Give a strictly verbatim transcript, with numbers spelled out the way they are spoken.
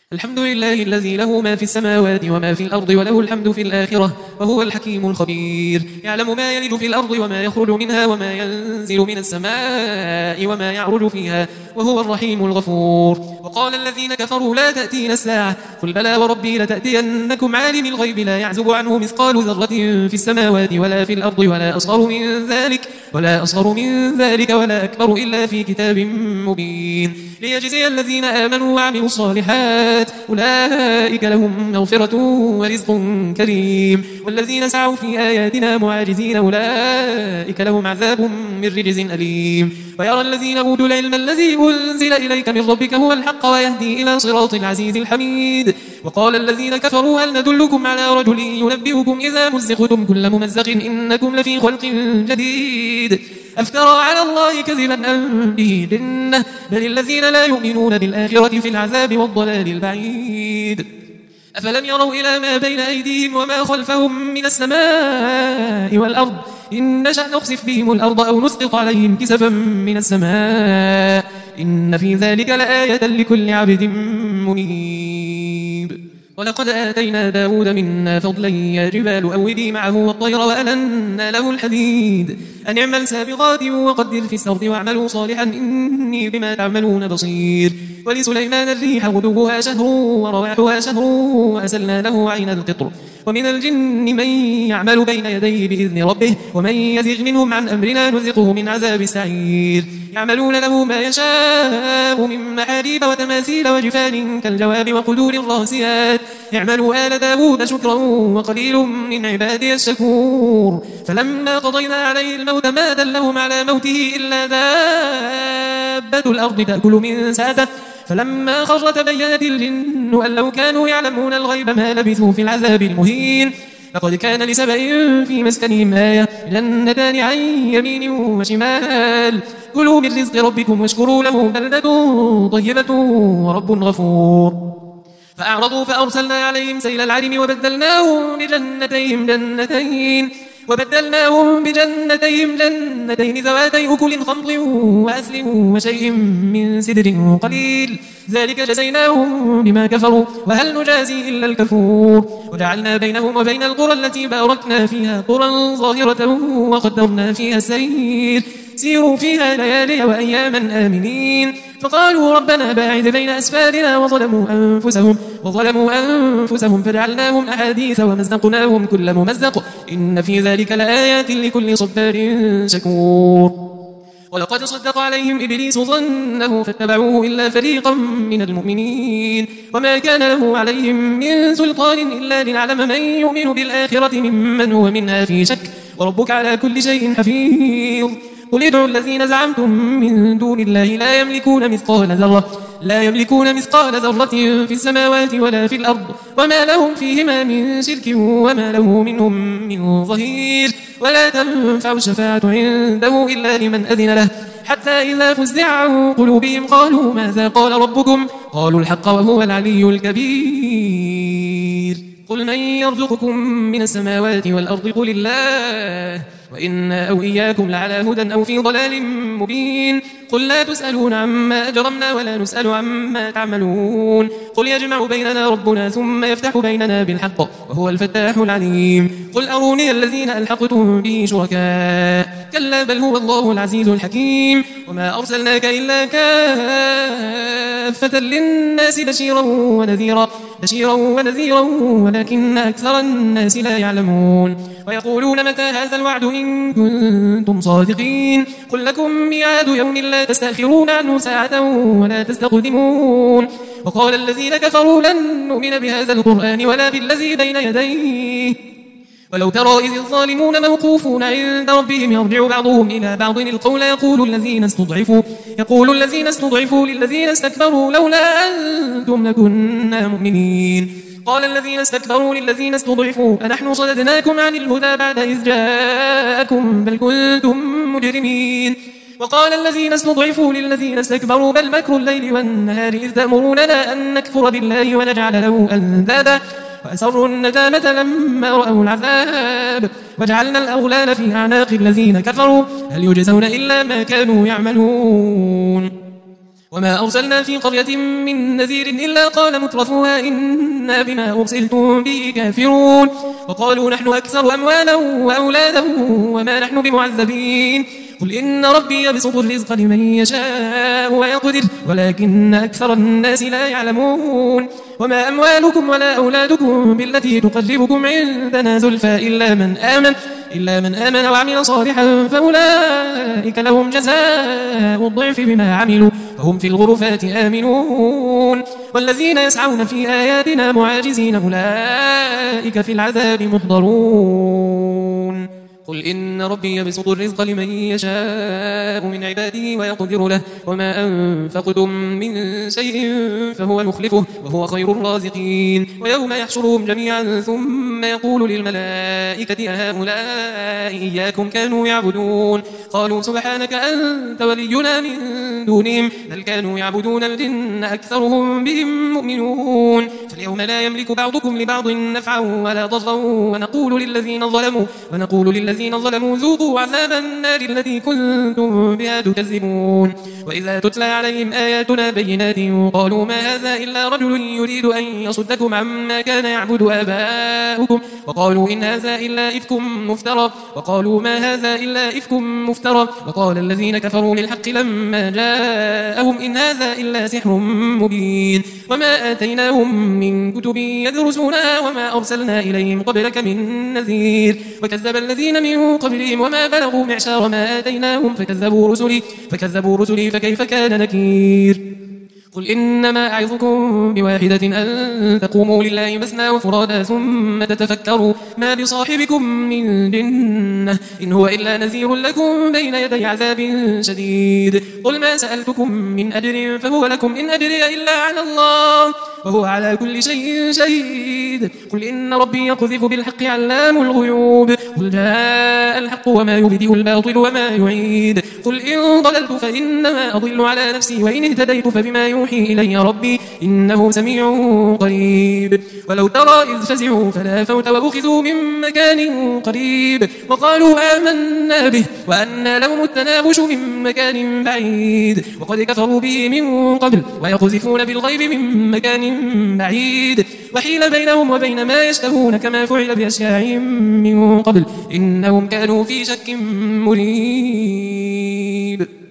الحمد لله الذي له ما في السماوات وما في الأرض وله الحمد في الآخرة وهو الحكيم الخبير. يعلم ما يلج في الأرض وما يخرج منها وما ينزل من السماء وما يعرج فيها وهو الرحيم الغفور. وقال الذين كفروا لا تأتينا الساعة قل بلى وربي لتأتينكم عالم الغيب لا يعزب عنه مثقال ذرة في السماوات ولا في الأرض ولا أصغر من ذلك ولا أصغر من ذلك ولا أكبر إلا في كتاب مبين ليجزي الذين آمنوا وعملوا الصالحات أولئك لهم مغفرة ورزق كريم والذين سعوا في آياتنا معاجزين أولئك لهم عذاب من رجز أليم. ويرى الذين أوتوا العلم الذي أنزل إليك من ربك هو الحق ويهدي إلى صراط العزيز الحميد. وقال الذين كفروا هل ندلكم على رجل ينبئكم إذا مزقتم كل ممزق إنكم لفي خلق جديد أفترى على الله كذبا أم به جنة بل الذين لا يؤمنون بالآخرة في العذاب والضلال البعيد. أفلم يروا إلى ما بين أيديهم وما خلفهم من السماء والأرض إن نشأ نخسف بهم الأرض أو نسقط عليهم كسفا من السماء إن في ذلك لآية لكل عبد منيب. ولقد آتينا داود منا فضلا يا جبال أوبي معه والطير وألنا له الحديد أن اعمل سابغات وقدر في السرد واعملوا صالحا إني بما تعملون بصير. ولسليمان الريح غدوها شهر ورواحها شهر وأسلنا له عين القطر ومن الجن من يعمل بين يديه بإذن ربه ومن يزغ منهم عن أمرنا نذقه من عذاب السعير. يعملون له ما يشاء من محاريب وتماثيل وجفان كالجواب وقدور الراسيات اعملوا آل داود شكرا وقليل من عبادي الشكور. فلما قضينا عليه الموت ما دلهم على موته إلا دابة الأرض تأكل من ساته فلما خر تبينت الجن أن لو كانوا يعلمون الغيب ما لبثوا في العذاب المهين. لقد كان لسبأ في مسكنهم آية جنتان عن يمين وشمال كلوا من رزق ربكم واشكروا له بلدة طيبة ورب غفور. فأعرضوا فأرسلنا عليهم سيل العرم وبدلناهم بجنتيهم جنتين وبدلناهم بجنتيهم جنتين ذواتي أكل خمط وأثل وشيء من سدر قليل ذلك جزيناهم بما كفروا وهل نجازي إلا الكفور. وجعلنا بينهم وبين القرى التي باركنا فيها قرى ظاهرة وقدرنا فيها السير سيروا فيها ليالي وأياما آمنين. فقالوا ربنا باعد بين أسفارنا وظلموا أنفسهم وظلموا أنفسهم فجعلناهم أحاديث ومزقناهم كل ممزق إن في ذلك لآيات لكل صبار شكور. ولقد صدق عليهم إبليس ظنه فاتبعوه إلا فريقا من المؤمنين وما كان له عليهم من سلطان إلا لنعلم من يؤمن بالآخرة ممن هو منها في شك وربك على كل شيء حفيظ. قل ادعوا الذين زعمتم من دون الله لا يملكون مثقال ذرة لا يملكون مثقال ذرة في السماوات ولا في الأرض وما لهم فيهما من شرك وما له منهم من ظهير. ولا تنفع الشفاعة عنده إلا لمن أذن له حتى إذا فزع عن قلوبهم قالوا ماذا قال ربكم قالوا الحق وهو العلي الكبير. قل من يرزقكم من السماوات والأرض قل الله وإنا أو إياكم لعلى هدى أو في ضلال مبين. قل لا تسألون عما أجرمنا ولا نسأل عما تعملون قل يجمع بيننا ربنا ثم يفتح بيننا بالحق وهو الفتاح العليم. قل أروني الذين ألحقتم به شركاء كلا بل هو الله العزيز الحكيم. وما أرسلناك إلا كافة للناس بشيرا ونذيرا بشيرا ونذيرا ولكن أكثر الناس لا يعلمون. ويقولون متى هذا الوعد إن كنتم صادقين قل لكم ميعاد يوم لا تستأخرون عنه ساعة ولا تستقدمون. وقال الذين كفروا لن نؤمن بهذا القرآن ولا بالذي بين يديه ولو ترى إذ الظالمون موقوفون عند ربهم يرجع بعضهم إلى بعض القول يقول الذين استضعفوا يقول الذين استضعفوا للذين استكبروا لولا أنتم لكنا مؤمنين. قال الذين استكبروا للذين استضعفوا أنحن صددناكم عن الهدى بعد إذ جاءكم بل كنتم مجرمين. وقال الذين استضعفوا للذين استكبروا بل مكر الليل والنهار إذ تأمروننا أن نكفر بالله ونجعل له أندادا وأسروا الندامة لما رأوا العذاب وجعلنا الأغلال في أعناق الذين كفروا هل يجزون إلا ما كانوا يعملون. وما أرسلنا في قرية من نذير إلا قال مترفوها إنا بما أرسلتم به كافرون وقالوا نحن أكثر أموالا وأولادا وما نحن بمعذبين قل إن ربي يبسط الرزق لمن يشاء ويقدر ولكن أكثر الناس لا يعلمون وما أموالكم ولا أولادكم بالتي تقربكم عندنا زلفى إلا من آمن إلا من آمن وعمل صالحا فأولئك لهم جزاء الضعف بما عملوا فهم في الغرفات آمنون والذين يسعون في آياتنا معاجزين أولئك في العذاب محضرون قل إن ربي يبسط الرزق لمن يشاء من عباده ويقدر له وما أنفقتم من شيء فهو يخلفه وهو خير الرازقين ويوم يحشرهم جميعا ثم يقول للملائكة أهؤلاء إياكم كانوا يعبدون قالوا سبحانك أنت ولينا من دونهم بل كانوا يعبدون الجن أكثرهم بهم مؤمنون فاليوم لا يملك بعضكم لبعض نفعا ولا ضرا ونقول للذين ظلموا ونقول للذين الذين ظلموا ذوقوا عذاب النار التي كنتم بها تكذبون وإذا تتلى عليهم آياتنا بينات قالوا ما هذا إلا رجل يريد أن يصدكم عما كان يعبد آباؤكم وقالوا إن هذا إلا إفك مفترى وقالوا ما هذا إلا إفك مفترى وقال الذين كفروا للحق لما جاءهم إن هذا إلا سحر مبين وما آتيناهم من كتب يدرسونها وما أرسلنا إليهم قبلك من نذير وكذب الذين من قبلهم وما بلغوا معشار ما آتيناهم فكذبوا رسلي فكذبوا رسلي فكيف كان نكير قل إنما أعظكم بواحدة أن تقوموا لله مثنى وفرادا ثم تتفكروا ما بصاحبكم من جنة إن هو إلا نذير لكم بين يدي عذاب شديد قل ما سألتكم من أجر فهو لكم إن أجري إلا على الله وهو على كل شيء شهيد قل إن ربي يقذف بالحق علام الغيوب قل جاء الحق وما يبدئ الباطل وما يعيد قل إن ضللت فإنما أضل على نفسي وإن اهتديت فبما يوحي إلي ربي إنه سميع قريب ولو ترى إذ فزعوا فلا فوت وأخذوا من مكان قريب وقالوا آمنا به وأنى لهم التناغش من مكان بعيد وقد كفروا به من قبل ويقذفون بالغيب من مكان بعيد وحيل بينهم وبين ما يشتهون كما فعل بأشياعهم من قبل إنهم كانوا في شك مريب